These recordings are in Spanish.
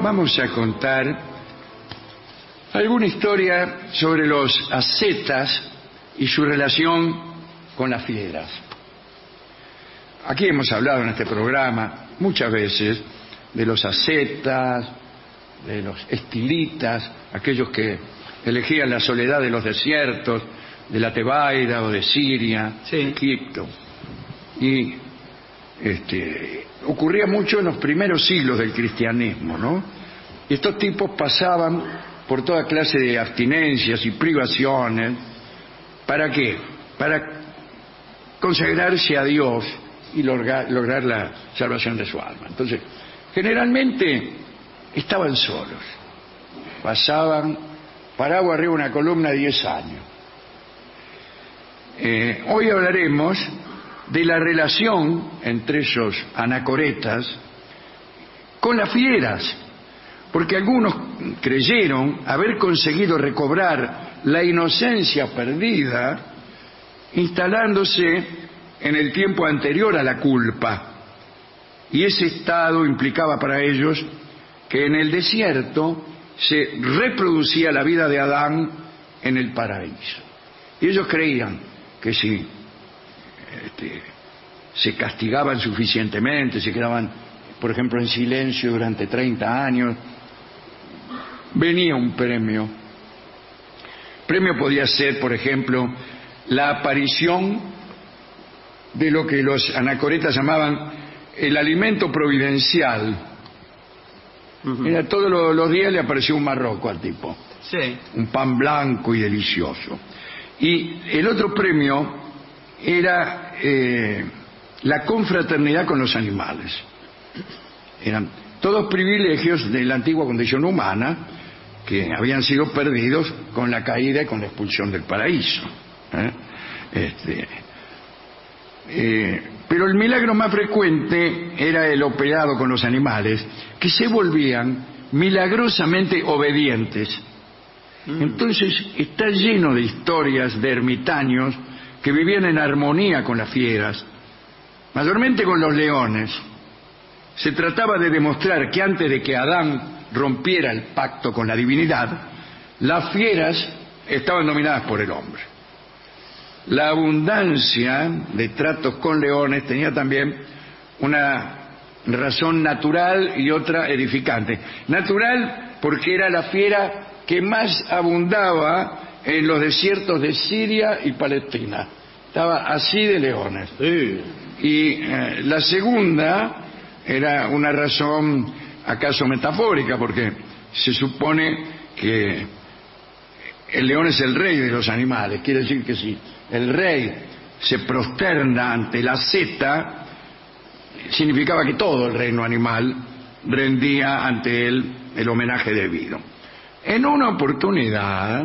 vamos a contar alguna historia sobre los ascetas y su relación con las fieras. Aquí hemos hablado en este programa muchas veces de los ascetas, de los estilitas, aquellos que elegían la soledad de los desiertos, de la Tebaida o de Siria, Sí. Egipto. Y ocurría mucho en los primeros siglos del cristianismo, ¿no? Y estos tipos pasaban por toda clase de abstinencias y privaciones. ¿Para qué? Para consagrarse a Dios y lograr la salvación de su alma. Entonces, generalmente estaban solos. Pasaban parados arriba de una columna 10 años. Hoy hablaremos de la relación entre esos anacoretas con las fieras, porque algunos creyeron haber conseguido recobrar la inocencia perdida instalándose en el tiempo anterior a la culpa, y ese estado implicaba para ellos que en el desierto se reproducía la vida de Adán en el paraíso. Y ellos creían que si se castigaban suficientemente, se quedaban, por ejemplo, en silencio durante 30 años, venía un premio. El premio podía ser, por ejemplo, la aparición de lo que los anacoretas llamaban el alimento providencial. Mira, todos los días le apareció un marroco al tipo. Sí. Un pan blanco y delicioso. Y el otro premio era la confraternidad con los animales. Eran todos privilegios de la antigua condición humana que habían sido perdidos con la caída y con la expulsión del paraíso. Pero el milagro más frecuente era el operado con los animales, que se volvían milagrosamente obedientes. Entonces está lleno de historias de ermitaños que vivían en armonía con las fieras, mayormente con los leones. Se trataba de demostrar que antes de que Adán rompiera el pacto con la divinidad, las fieras estaban dominadas por el hombre. La abundancia de tratos con leones tenía también una razón natural y otra edificante. Natural porque era la fiera que más abundaba en los desiertos de Siria y Palestina. Estaba así de leones. Sí. Y la segunda era una razón acaso metafórica, porque se supone que el león es el rey de los animales. Quiere decir que si el rey se prosterna ante la asceta, significaba que todo el reino animal rendía ante él el homenaje debido. En una oportunidad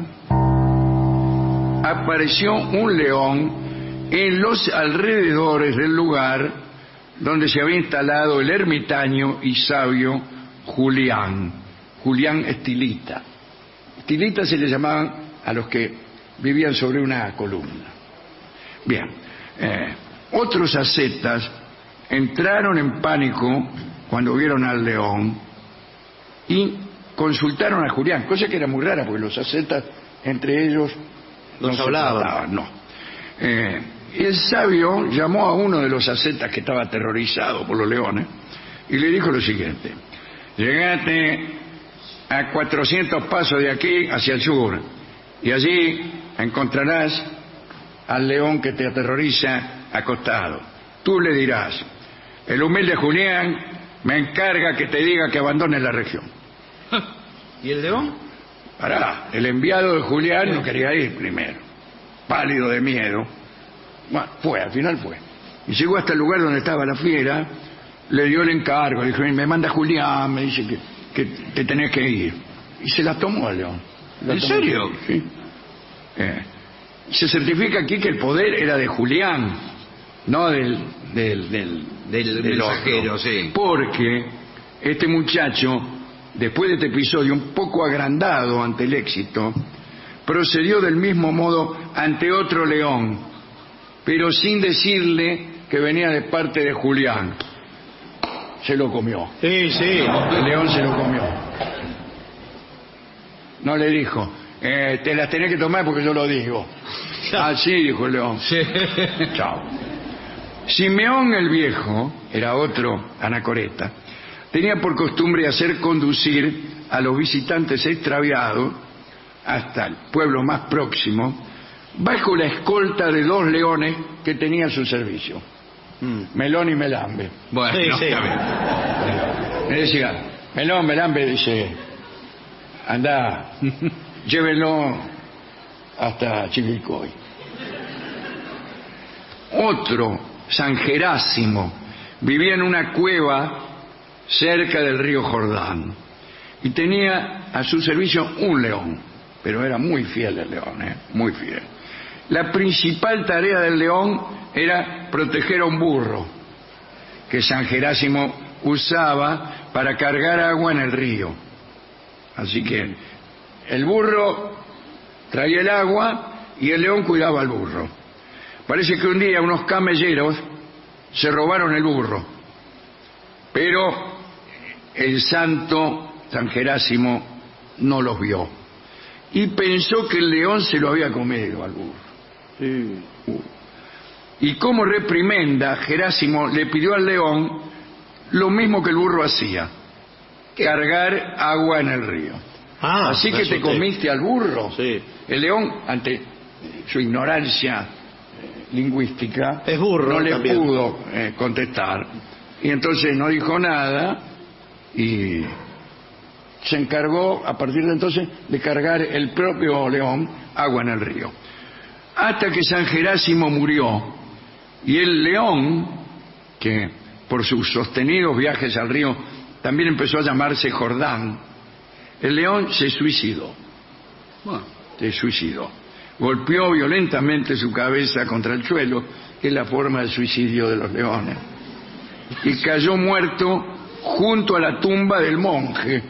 apareció un león en los alrededores del lugar donde se había instalado el ermitaño y sabio Julián Estilita. Estilita se le llamaban a los que vivían sobre una columna. Bien, otros ascetas entraron en pánico cuando vieron al león y consultaron a Julián, cosa que era muy rara porque los ascetas entre ellos no se hablaban. No. El sabio llamó a uno de los ascetas que estaba aterrorizado por los leones y le dijo lo siguiente: llegate a 400 pasos de aquí hacia el sur y allí encontrarás al león que te aterroriza acostado. Tú le dirás: el humilde Julián me encarga que te diga que abandones la región. ¿Y el león? Pará, el enviado de Julián no quería ir primero, pálido de miedo. Bueno, al final fue. Y llegó hasta el lugar donde estaba la fiera, le dio el encargo, dijo: me manda Julián, me dice que te tenés que ir. Y se la tomó al león. ¿En serio? Sí. Se certifica aquí que el poder era de Julián, no del mensajero, sí. Porque este muchacho, después de este episodio un poco agrandado ante el éxito, procedió del mismo modo ante otro león, pero sin decirle que venía de parte de Julián. se lo comió. Sí, sí. El león se lo comió. No le dijo, te las tenés que tomar porque yo lo digo. Ah, sí, dijo el león. Sí. Chao. Simeón el Viejo, era otro anacoreta, tenía por costumbre hacer conducir a los visitantes extraviados hasta el pueblo más próximo, bajo la escolta de 2 leones que tenía a su servicio. Melón y Melambe. Bueno, Sí, sí. está bien. Le decía, Melón, Melambe, dice, anda, llévenlo hasta Chivilcoy. Otro, San Gerásimo, vivía en una cueva cerca del río Jordán y tenía a su servicio un león, pero era muy fiel el león, muy fiel. La principal tarea del león era proteger a un burro que San Gerásimo usaba para cargar agua en el río. Así que el burro traía el agua y el león cuidaba al burro. Parece que un día unos camelleros se robaron el burro, pero el santo San Gerásimo no los vio y pensó que el león se lo había comido al burro. Sí. Y como reprimenda, Gerásimo le pidió al león lo mismo que el burro hacía, cargar agua en el río. Ah, Así que te comiste al burro. Sí. El león, ante su ignorancia lingüística, Es burro no le también. pudo contestar. Y entonces no dijo nada y se encargó, a partir de entonces, de cargar el propio león agua en el río. Hasta que San Gerásimo murió y el león, que por sus sostenidos viajes al río también empezó a llamarse Jordán, el león se suicidó. Bueno, Se suicidó. Golpeó violentamente su cabeza contra el suelo, que es la forma de suicidio de los leones, y cayó muerto junto a la tumba del monje.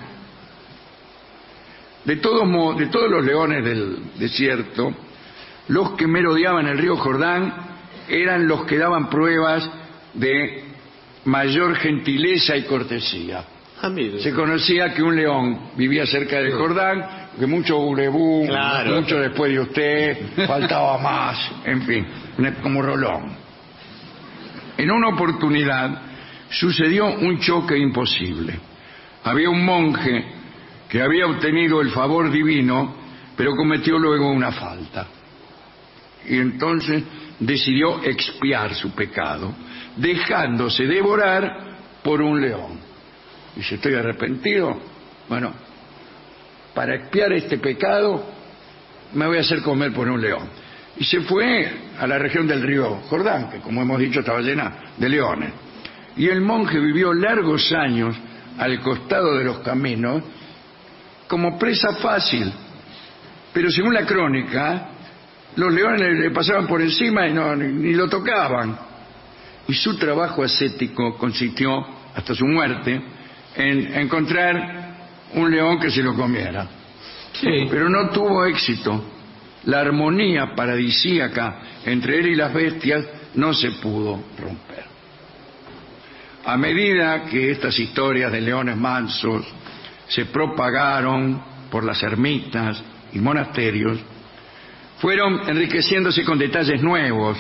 De todos los leones del desierto, los que merodeaban el río Jordán eran los que daban pruebas de mayor gentileza y cortesía. Ah, mire. Se conocía que un león vivía cerca del Jordán, que mucho bulebú, Claro. mucho después de usted, faltaba más, en fin, como Rolón. En una oportunidad sucedió un choque imposible. Había un monje que había obtenido el favor divino, pero cometió luego una falta. Y entonces decidió expiar su pecado, dejándose devorar por un león. Dice, estoy arrepentido. Bueno, para expiar este pecado me voy a hacer comer por un león. Y se fue a la región del río Jordán, que como hemos dicho estaba llena de leones. Y el monje vivió largos años al costado de los caminos como presa fácil. Pero según la crónica, los leones le pasaban por encima y ni lo tocaban. Y su trabajo ascético consistió, hasta su muerte, en encontrar un león que se lo comiera. sí. Pero no tuvo éxito. La armonía paradisíaca entre él y las bestias no se pudo romper. A medida que estas historias de leones mansos se propagaron por las ermitas y monasterios, fueron enriqueciéndose con detalles nuevos,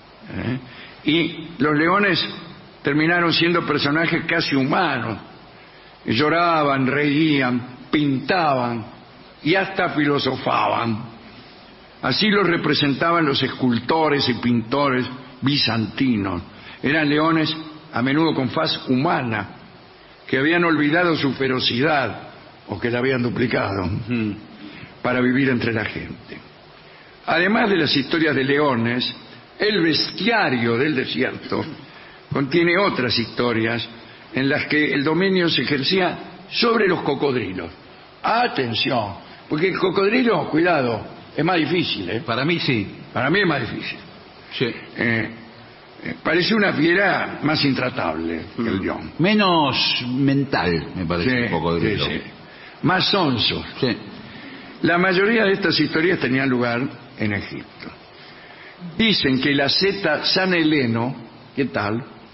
y los leones terminaron siendo personajes casi humanos. Lloraban, reían, pintaban y hasta filosofaban. Así los representaban los escultores y pintores bizantinos. Eran leones a menudo con faz humana, que habían olvidado su ferocidad o que la habían duplicado para vivir entre la gente. Además de las historias de leones, el bestiario del desierto contiene otras historias en las que el dominio se ejercía sobre los cocodrilos. Atención, porque el cocodrilo, cuidado, es más difícil, ¿eh? Para mí sí. Para mí es más difícil. Sí. Parece una fiera más intratable que el león. Menos mental, me parece un poco de sí. Más sonso. Sí. La mayoría de estas historias tenían lugar en Egipto. Dicen que la asceta San Heleno, ¿qué tal?,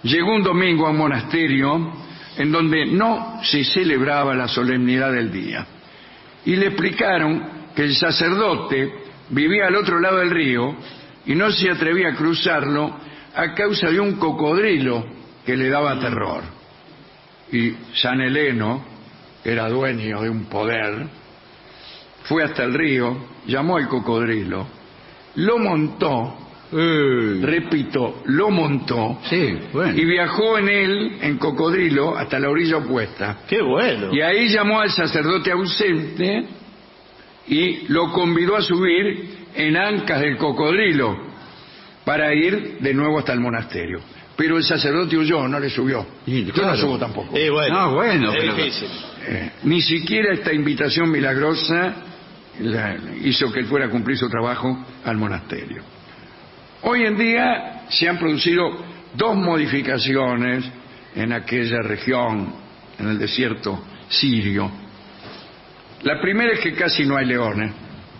llegó un domingo a un monasterio en donde no se celebraba la solemnidad del día. Y le explicaron que el sacerdote vivía al otro lado del río y no se atrevía a cruzarlo a causa de un cocodrilo que le daba terror. Y San Heleno, que era dueño de un poder, fue hasta el río, llamó al cocodrilo, lo montó, repito, lo montó, Sí, bueno. y viajó en él, en cocodrilo, hasta la orilla opuesta. ¡Qué bueno! Y ahí llamó al sacerdote ausente y lo convidó a subir en ancas del cocodrilo para ir de nuevo hasta el monasterio. Pero el sacerdote huyó, no le subió. Sí, Yo claro. no subo tampoco. Bueno. No, bueno, Es pero- difícil. Ni siquiera esta invitación milagrosa hizo que él fuera a cumplir su trabajo al monasterio. Hoy en día se han producido dos modificaciones en aquella región, en el desierto sirio. La primera es que casi no hay leones.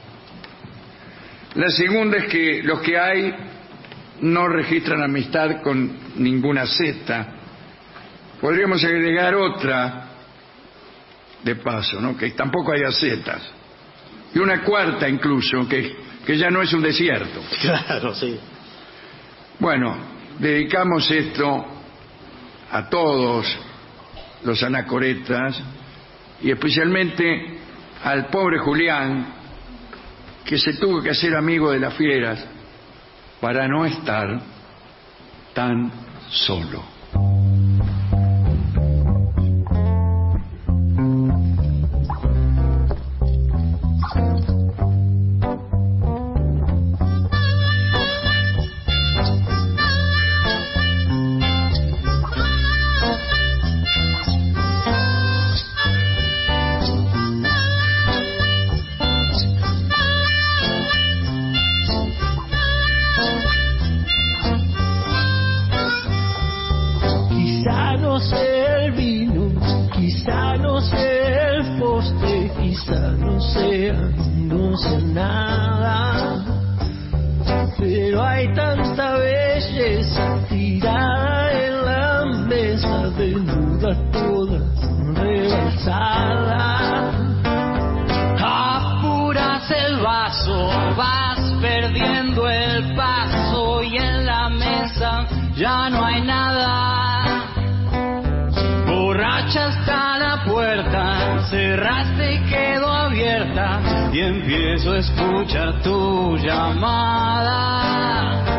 La segunda es que los que hay no registran amistad con ninguna secta. Podríamos agregar otra de paso, ¿no? Que tampoco haya setas. Y una cuarta incluso, que ya no es un desierto. Claro, sí. Bueno, dedicamos esto a todos los anacoretas y especialmente al pobre Julián, que se tuvo que hacer amigo de las fieras para no estar tan solo. Quizá no sea el vino, quizá no sea el postre, quizá no sea nada, pero hay tanta belleza tirada en la mesa, desnuda toda, rebalsada. Apuras el vaso, vas perdiendo el paso y en la mesa ya no hay nada. Borracha está la puerta, cerraste y quedó abierta y empiezo a escuchar tu llamada.